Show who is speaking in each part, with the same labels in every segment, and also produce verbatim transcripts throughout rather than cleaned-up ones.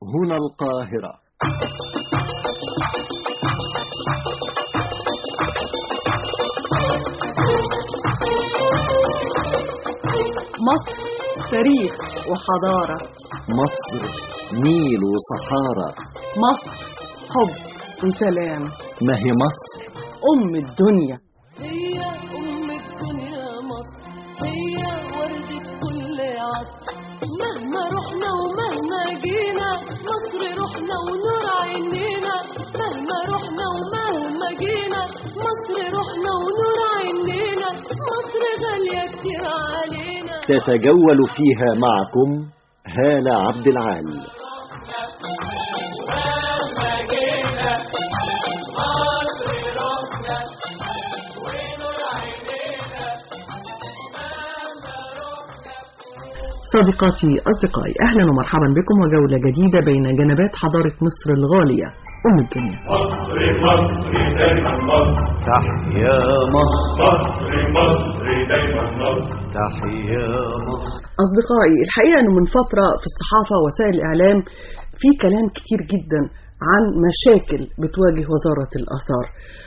Speaker 1: هنا القاهرة.
Speaker 2: مصر تاريخ وحضارة،
Speaker 1: مصر نيل وصحارى،
Speaker 2: مصر حب وسلام.
Speaker 1: ما هي مصر
Speaker 2: أم الدنيا،
Speaker 3: هي أم الدنيا مصر، هي وردة كل عصر. مهما رحنا ومهما جينا مصر روحنا ونور عينينا. مهما رحنا ومهما جينا مصر روحنا ونور عينينا. مصر غالية كتير علينا.
Speaker 1: تتجول فيها معكم هالة عبد العال.
Speaker 2: صديقاتي أصدقائي، أهلا ومرحبا بكم وجولة جديدة بين جنبات حضارة مصر الغالية أم الدنيا.
Speaker 4: مصر مصر دايما مصر،
Speaker 1: تحيا مصر،
Speaker 4: مصر مصر دايما مصر،
Speaker 1: تحيا مصر.
Speaker 2: أصدقائي، الحقيقة أنه من فترة في الصحافة ووسائل الإعلام في كلام كتير جدا عن مشاكل بتواجه وزارة الآثار.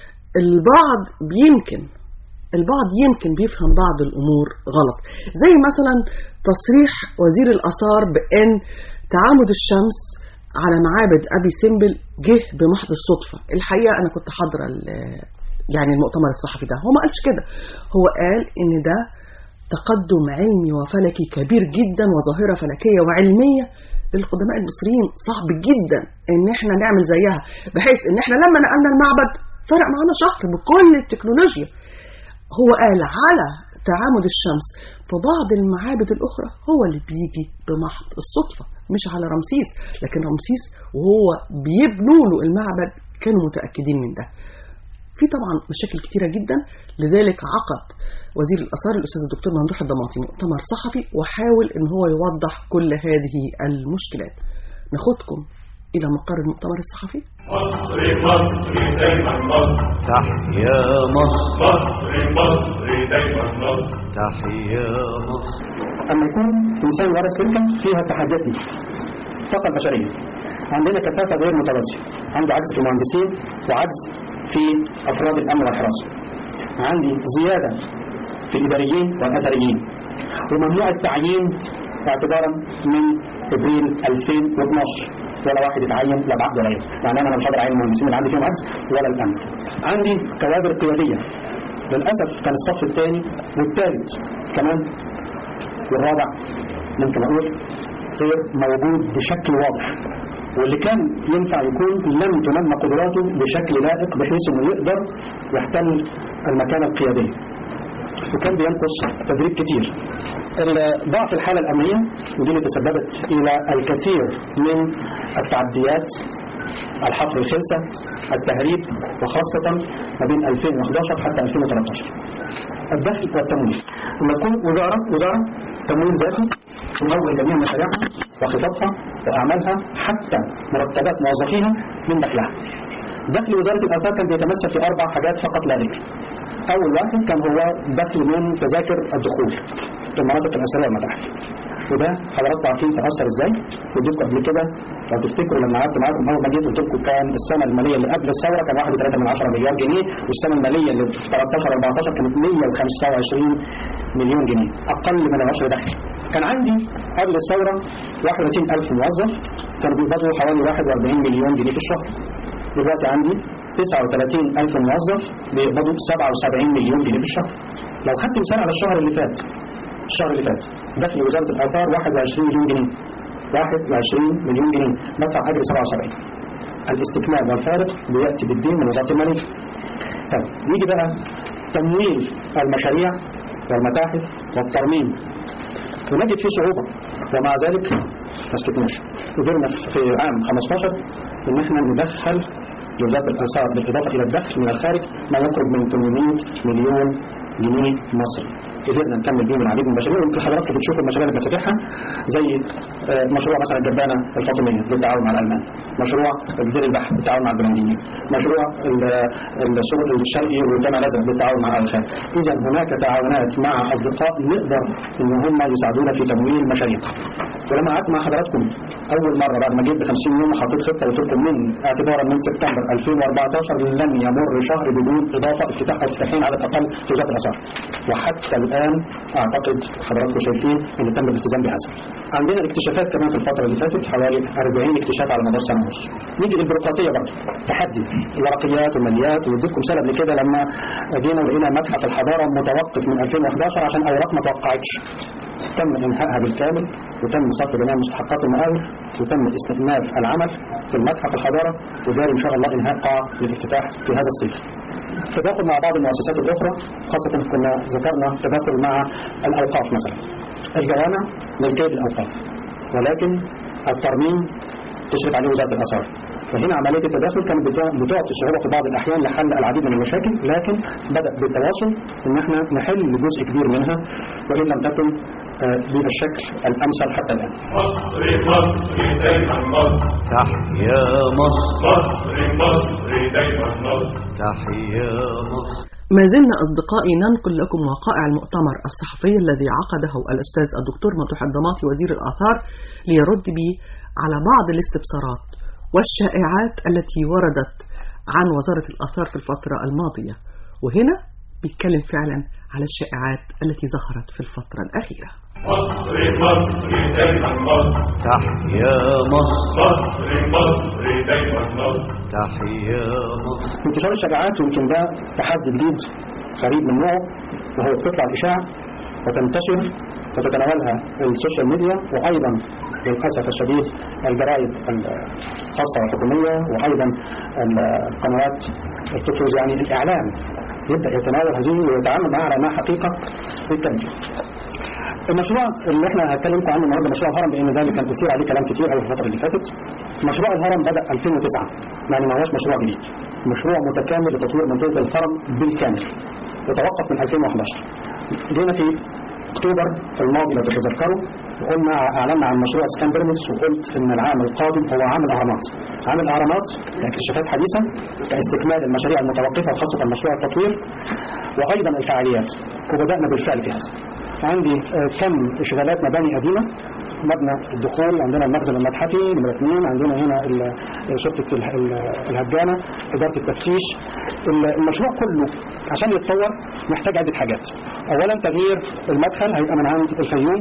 Speaker 2: البعض بيمكن البعض يمكن بيفهم بعض الأمور غلط، زي مثلا تصريح وزير الآثار بأن تعامد الشمس على معابد أبي سمبل جه بمحض الصدفة. الحقيقة أنا كنت حاضرة يعني المؤتمر الصحفي ده، هو ما قالش كده، هو قال إن ده تقدم علمي وفلكي كبير جدا وظاهرة فلكية وعلمية للقدماء المصريين صعب جدا إن احنا نعمل زيها، بحيث إن احنا لما نقلنا المعبد فرق معنا شهر بكل التكنولوجيا. هو قال على تعامد الشمس في بعض المعابد الأخرى هو اللي بيجي بمحض الصدفة، مش على رمسيس، لكن رمسيس وهو بيبنوا له المعبد كانوا متأكدين من ده. في طبعا مشاكل كتيرة جدا، لذلك عقد وزير الآثار الأستاذ الدكتور ممدوح الضماطي مؤتمر صحفي وحاول ان هو يوضح كل هذه المشكلات. ناخدكم إلى مقر المؤتمر الصحفي.
Speaker 4: مصر مصر دايما مصر،
Speaker 1: تحيا مصر،
Speaker 4: مصر مصر دايما مصر،
Speaker 1: تحيا مصر.
Speaker 5: أما يكون إنسان ورث تلك فيها تحديات دي الطاقة البشرية. عندنا كثافة غير متوازية، عنده عجز في المهندسين وعجز في أفراد الأمن والحراسة. عندي زيادة في الإداريين والأثريين، وممنوع التعيين اعتبارا من ابريل ألفين واثناشر، ولا واحد يتعين لا بعقد ولا غيره. يعني انا مش هقدر اعين المهندسين اللي عندي فيهم عجز ولا الامن. عندي كوادر قياديه للاسف كان الصف الثاني والثالث كمان والرابع ممكن اقول غير موجود بشكل واضح، واللي كان ينفع يكون لم تنمى قدراته بشكل لائق بحيث انه يقدر يحتل المكانه القياديه، وكان بينقص تدريب كتير. ضعف الحالة الأمنية ودي اللي تسببت إلى الكثير من التعديات، الحفر الخلسة، التهريب، وخاصة ما بين ألفين وأحد عشر حتى ألفين وثلاثة عشر. الدخل والتمويل، لما تكون وزارة وزارة تمويل ذاتي تمول جميع مشاريعها وخططها وأعمالها حتى مرتبات موظفيها من دخلها. دخل وزارة الآثار كان بيتمثل في أربع حاجات فقط لا غير. أول واحد كان هو دخل من تذاكر الدخول في المناطق الأثرية والمتاحف، وده حضراتكم عارفين تأثر ازاي. وديكم قبل كده لو تفتكروا لما قعدت معاكم أول ما جيت قلت لكم كان السنة المالية اللي قبل الثورة كان واحد فاصلة ثلاثة مليار جنيه، والسنة المالية اللي في ثلاثة عشر أربعة عشر كانت مئة وخمسة وعشرين مليون جنيه، أقل من العشر دخل. كان عندي قبل الثورة واحد وثلاثين ألف موظف كانوا بيقبضوا حوالي واحد وأربعين مليون جنيه في الشهر. دلوقتي عندي تسعة وثلاثين ألف موظف بيقبضوا سبعة وسبعين مليون جنيه في الشهر. لو خدت مثال على الشهر اللي فات، الشهر اللي فات دخل وزارة الآثار واحد وعشرين مليون جنيه، واحد وعشرين مليون جنيه، بدفع أجر سبعة وسبعين. الاستكمال والفارق بيأتي بالدين من وزارة المالية. طيب يجي بقى تمويل المشاريع والمتاحف والترميم، ونجد فيه صعوبة، ومع ذلك ما سكتناش. قدرنا في عام خمسة عشر ان احنا ندخل لوزارة الآثار بالإضافة إلى الدخل من الخارج ما يقرب من ثمانمئة مليون جنيه مصري. قدرنا نكمل بيهم العديد من المشاريع. ويمكن حضراتكم بتشوفوا المشاريع اللي بنفتتحها زي مشروع مثلا الجبانه الفاطميه بالتعاون مع الالمان، مشروع الدير البحر بالتعاون مع البولنديين، مشروع السور الشرقي والجامع الازرق بالتعاون مع الخان. اذا هناك تعاونات مع اصدقاء نقدر ان هم يساعدونا في تمويل مشاريع. ولما قعدت مع حضراتكم اول مره بعد ما جيت ب خمسين يوم وحطيت خطه قلت لكم من اعتبارا من سبتمبر ألفين وأربعتاشر لن يمر شهر بدون اضافه افتتاح او تفتحين على الاقل في وزاره الاثار. وحتى الان اعتقد حضراتكم شايفين ان تم الالتزام بهذا. عندنا اكتشافات كمان في الفتره اللي فاتت حوالي أربعين اكتشاف على مدار سنه ونص. نيجي للبيروقراطيه برضه تحدي الورقيات والماليات. واديتكم مثال قبل كده لما جينا ولقينا متحف الحضاره متوقف من ألفين وأحد عشر عشان اوراق ما توقعتش. تم انهائها بالكامل وتم صرف جميع مستحقات المقاول وتم استئناف العمل في المتحف الحضاره وجاري ان شاء الله انهاء قاعه للافتتاح في هذا الصيف. تداخل مع بعض المؤسسات الاخرى خاصه كنا ذكرنا تداخل مع الاوقاف مثلا. الجوامع ملكيه الاوقاف ولكن الترميم تشرف عليه وزاره الاثار. فهنا عمليه التداخل كانت بتعطي صعوبه في بعض الاحيان لحل العديد من المشاكل، لكن بدا بالتواصل ان احنا نحل جزء كبير منها وان لم تكن بالشكل الامثل حتى الان.
Speaker 4: مصر مصر دايما مصر،
Speaker 1: تحيا مصر،
Speaker 4: مصر مصر دايما مصر،
Speaker 1: تحيا مصر.
Speaker 2: ما زلنا أصدقائي ننقل لكم وقائع المؤتمر الصحفي الذي عقده الأستاذ الدكتور ممدوح الضماطي وزير الآثار ليرد به على بعض الاستفسارات والشائعات التي وردت عن وزارة الآثار في الفترة الماضية. وهنا بيتكلم فعلا على الشائعات التي ظهرت في الفترة الأخيرة.
Speaker 4: مصر مصر دايما مصر،
Speaker 1: تحيا مصر،
Speaker 4: مصر مصر دايما مصر،
Speaker 1: تحيا مصر.
Speaker 5: انتشار الشائعات يمكن ده تحدي جديد غريب من نوعه، وهو بتطلع الإشاعة وتنتشر وتتناولها السوشيال ميديا وأيضا للأسف الشديد الجرائد الخاصة والحكومية وأيضا القنوات التلفزيونية يعني الإعلام يبدأ يتناول هذه ويتعامل معها على أنها حقيقة بالتأكيد. المشروع اللي احنا هنتكلمكم عنه النهارده مشروع الهرم، لان ده اللي كان بيصير عليه كلام كتير قوي في الفتره اللي فاتت. مشروع الهرم بدا ألفين وتسعة، يعني ما هوش مشروع جديد، مشروع متكامل لتطوير منطقه الهرم بالكامل وتوقف من ألفين وأحد عشر. جينا في اكتوبر الماضي لو تتذكروا وقلنا اعلنا عن مشروع سكان بيراميدز وقلت ان العام القادم هو عام الاهرامات. عام الاهرامات كاكتشافات حديثه كاستكمال المشاريع المتوقفه خاصه مشروع التطوير وايضا الفعاليات، وبدانا بالفعل في هذا. عندي كم اشغالات مباني قديمه، مبنى الدخول عندنا المخزن المتحفي نمرة اثنين، عندنا هنا شرطة الهجانة، إدارة التفتيش. المشروع كله عشان يتطور محتاج عدة حاجات. أولا تغيير المدخل هيبقى من عند الفيوم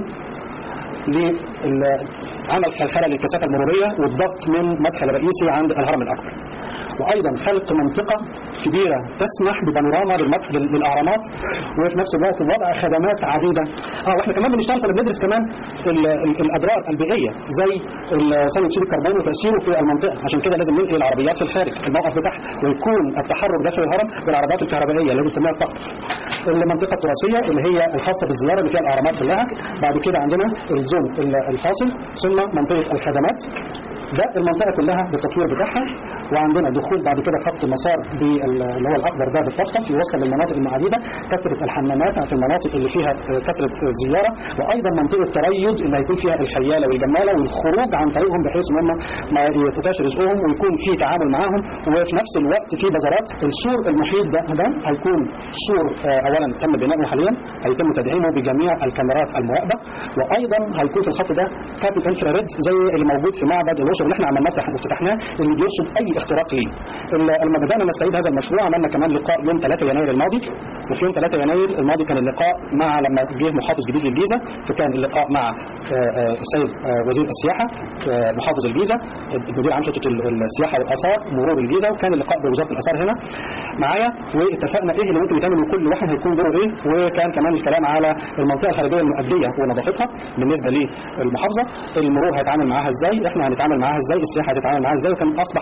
Speaker 5: لعمل خلخلة للكثافة المرورية والضغط من مدخل رئيسي عند الهرم الأكبر، وأيضا خلق منطقة كبيرة تسمح ببانوراما للأهرامات وفي نفس الوقت وضع خدمات عديدة. اه واحنا كمان بنشتغل كنا بندرس كمان الأضرار البيئية زي ثاني أكسيد الكربون وتأثيره في المنطقة، عشان كده لازم ننقل العربيات في الخارج الموقف بتاعها ويكون التحرك داخل الهرم بالعربيات الكهربائية اللي بنسميها الطاقة. المنطقة التراثية اللي هي الخاصة بالزيارة اللي فيها الأهرامات كلها. بعد كده عندنا الزون الفاصل، ثم منطقة الخدمات، ده المنطقة كلها بالتطوير بتاعها. وعندنا دخول بعد كده خط مسار اللي هو الأخضر ده بالطفطف يوصل للمناطق المعدودة، كثرة الحمامات في المناطق اللي فيها كثرة زيارة، وأيضا منطقة تريض اللي هيكون فيها الخيالة والجمالة والخروج عن طريقهم بحيث ان هم ما يتفاش رزقهم ويكون في تعامل معاهم، وفي نفس الوقت في بازارات. السور المحيط ده ده هيكون سور أولا تم بناؤه حاليا، هيتم تدعيمه بجميع الكاميرات المراقبة، وأيضا هيكون في الخط ده كابل انفراريد زي اللي موجود في معبد الأقصر اللي احنا عملناه افتتحناه اللي بيرصد أي اختراق ليه. لما بدأنا نستعيد هذا المشروع عملنا كمان لقاء يوم ثلاثة يناير الماضي، وفي يوم ثلاثة يناير الماضي كان اللقاء مع لما جه محافظ جديد للجيزة، فكان اللقاء مع السيد وزير السياحة محافظ الجيزة مدير عام شرطة السياحة والآثار مرور الجيزة، وكان اللقاء بوزارة الآثار هنا معايا، واتفقنا ايه اللي ممكن يتعمل وكل واحد هيكون دوره ايه. وكان كمان الكلام على المنطقة الخارجية المؤدية ونظافتها بالنسبة للمحافظة، المرور هيتعامل معاها ازاي، احنا هنتعامل معاها ازاي، السياحة هتتعامل معاها ازاي، وكان اصبح لكل واحد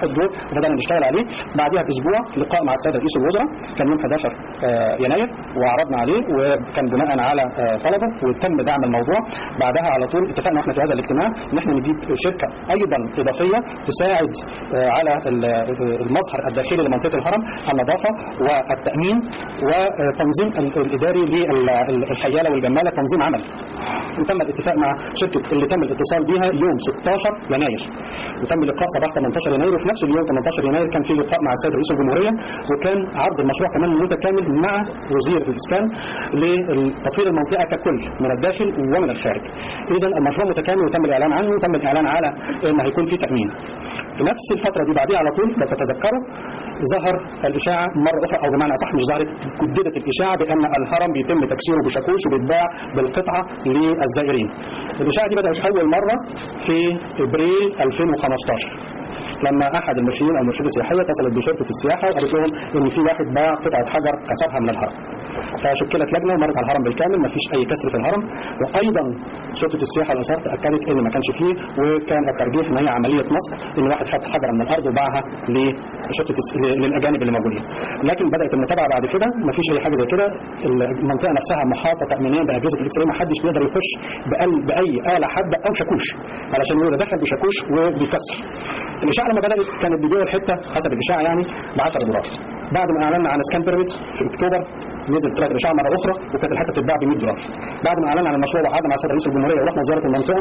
Speaker 5: واحد دور وبدأنا نشتغل عليه. بعدها باسبوع لقاء مع السيد رئيس الوزراء كان يوم حداشر يناير وعرضنا عليه وكان بناء على طلبه وتم دعم الموضوع. بعدها على طول اتفقنا احنا في هذا الاجتماع ان احنا نجيب شركه ايضا اضافيه تساعد على المظهر الداخلي لمنطقه الهرم، النظافه والتامين وتنظيم الاداري للخياله والجماله، تنظيم عمل. وتم الاتفاق مع شركه اللي تم الاتصال بها يوم ستاشر يناير، وتم لقاء صباح تمنتاشر يناير، وفي نفس اليوم تمنتاشر يناير كان في لقاء مع السيد رئيس الجمهوريه، وكان عرض المشروع كمان متكامل مع وزير الاسكان لتطوير المنطقه ككل من الداخل ومن الخارج. اذا المشروع متكامل وتم الاعلان عنه، وتم الاعلان على ان هيكون في تامين. في نفس الفتره دي بعديها على طول لو تتذكروا ظهر الاشاعه مره اخرى، او بمعنى اصح مش ظهرت، جددت الاشاعه بان الهرم بيتم تكسيره بشاكوش وبيتباع بالقطعه للزائرين. الاشاعه دي بدات اول مره في ابريل ألفين وخمستاشر لما احد المرشدين او المرشده السياحيه اتصلت بشرطه السياحه وقالت لهم ان في واحد باع قطعه حجر كسرها من الهرم. فشكلت لجنه ومرت على الهرم بالكامل، ما فيش اي كسر في الهرم. وايضا شرطه السياحه والاثار تاكدت ان ما كانش فيه، وكان الترجيح ان هي عمليه نصب، ان واحد خد حجره من الارض وباعها لشرطه للاجانب اللي موجودين. لكن بدات المتابعه بعد كده، ما فيش اي حاجه زي كده. المنطقه نفسها محاطه تامينيا باجهزه الاكس راي، ما حدش بيقدر يخش باي اله حاده او شاكوش علشان يقول دخل بشاكوش وبيكسر. الاشاعه لما بدات كانت بيبيعوا الحته حسب الاشاعه يعني ب عشرة دولار. بعد ما اعلنا عن سكان بيراميد في اكتوبر نزل طلعت الاشاعه مره اخرى وكانت الحته بتتباع ب مية دولار. بعد ما اعلنا عن المشروع وقعدنا مع السيد رئيس الجمهوريه ورحنا زياره المنطقه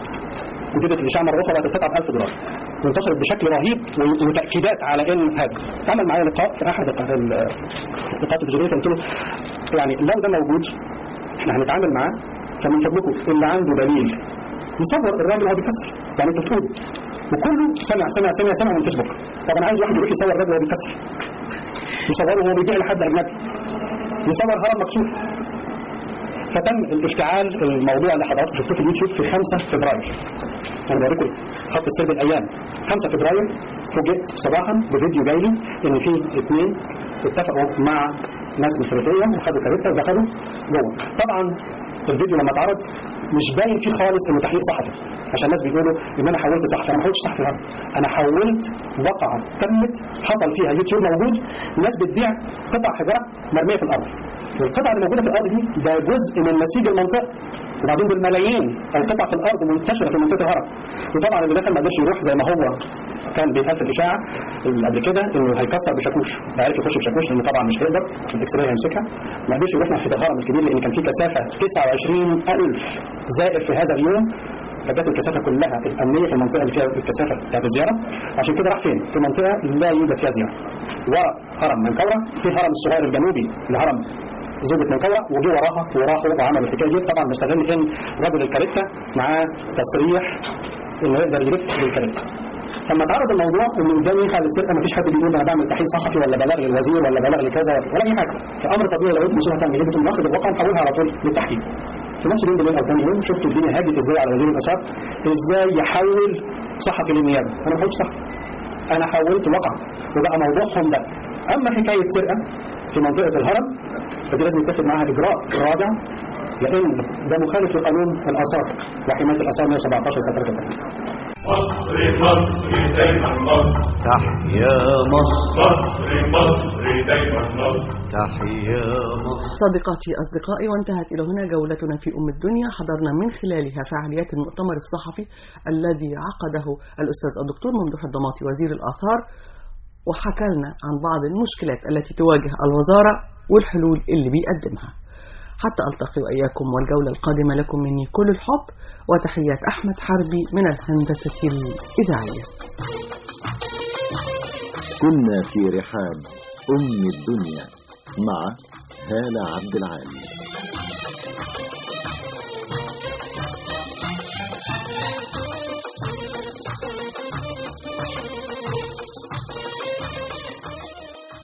Speaker 5: وجدت الاشاعه مره اخرى بقت القطعه ب ألف دولار، وانتشرت بشكل رهيب وتاكيدات على ان هذا. عمل معايا لقاء في احد اللقاءات التلفزيونيه، قلت له يعني لو ده موجود احنا هنتعامل معاه، فمن فضلكم اللي عنده دليل يصور الراجل وهو بيكسر، يعني انتوا بتقولوا وكله سمع سمع سمع سمع من فيسبوك. طب انا عايز واحد يروح يصور الراجل وهو بيكسر، يصوره وهو بيبيع لحد اجنبي، يصور هرم مكسور. فتم الافتعال الموضوع اللي حضراتكم شفتوه في اليوتيوب في خمسة فبراير. انا بوريكم خط السير بالايام. خمسة فبراير فوجئت صباحا بفيديو جاي لي ان في اثنين اتفقوا مع ناس مصريين وخدوا كاريتا ودخلوا جوه. طبعا الفيديو لما اتعرض مش باين فيه خالص انه تحقيق صحفي، عشان الناس بيقولوا ان انا حولت صحفي. انا ما حولتش صحفي، انا حولت واقعه تمت حصل فيها يوتيوب موجود، ناس بتبيع قطع حجاره مرميه في الارض. والقطعه اللي موجوده في الارض دي ده جزء من نسيج المنطقه، وبعدين بالملايين القطع في الارض منتشره في منطقه الهرم. وطبعا اللي دخل ما قدرش يروح زي ما هو كان بيتقال في الاشاعه اللي قبل كده انه هيكسر بشاكوش، لا عارف يخش بشاكوش لانه طبعا مش هيقدر، الاكس راي هيمسكها. ما قدرش يروح ناحيه الهرم الكبير لان كان في كثافه تسعة وعشرين ألف زائر في هذا اليوم، فجت الكثافه كلها الامنيه في المنطقه اللي فيها الكثافه بتاعت الزياره. عشان كده راح فين؟ في منطقه لا يوجد فيها زياره. ورا هرم منكوره في هرم الصغير الجنوبي لهرم زوجة منكوره، وجي وراها وراحوا وعملوا الحكايه دي. طبعا مستغل ان رجل الكاريتا معاه تصريح انه يقدر يلف بالكاريتا. لما تعرض الموضوع ان قدامي حاله سرقه، مفيش حد بيقول انا بعمل تحقيق صحفي ولا بلاغ للوزير ولا بلاغ لكذا ولا اي حاجه. فامر طبيعي لو انت مسؤول هتعمل ايه؟ بتقوم واخد الواقع ومحولها على طول للتحقيق. في نفس اليوم بالليل او ثاني يوم شفتوا الدنيا هاجت ازاي على وزير الاثار، ازاي يحول صحفي للنيابه. انا ما حولتش صحفي، انا حولت واقع وبقى موضوعهم ده. اما حكايه سرقه في منطقه الهرم فدي لازم يتخذ معاها اجراء رادع، لان ده مخالف لقانون الاثار وحمايه الاثار مية وسبعتاشر سنه ثلاثة وثلاثين.
Speaker 4: مصر مصر دايما مصر،
Speaker 1: تحيا مصر،
Speaker 4: مصر مصر دايما مصر،
Speaker 1: تحيا مصر.
Speaker 2: صديقاتي أصدقائي، وانتهت إلى هنا جولتنا في أم الدنيا، حضرنا من خلالها فعاليات المؤتمر الصحفي الذي عقده الأستاذ الدكتور ممدوح الضماطي وزير الآثار، وحكى لنا عن بعض المشكلات التي تواجه الوزارة والحلول اللي بيقدمها. حتى ألتقي وإياكم والجولة القادمة لكم مني كل الحب وتحيات أحمد حربي من الهندسة الإذاعية.
Speaker 1: كنا في رحاب أم الدنيا مع هالة عبد العال.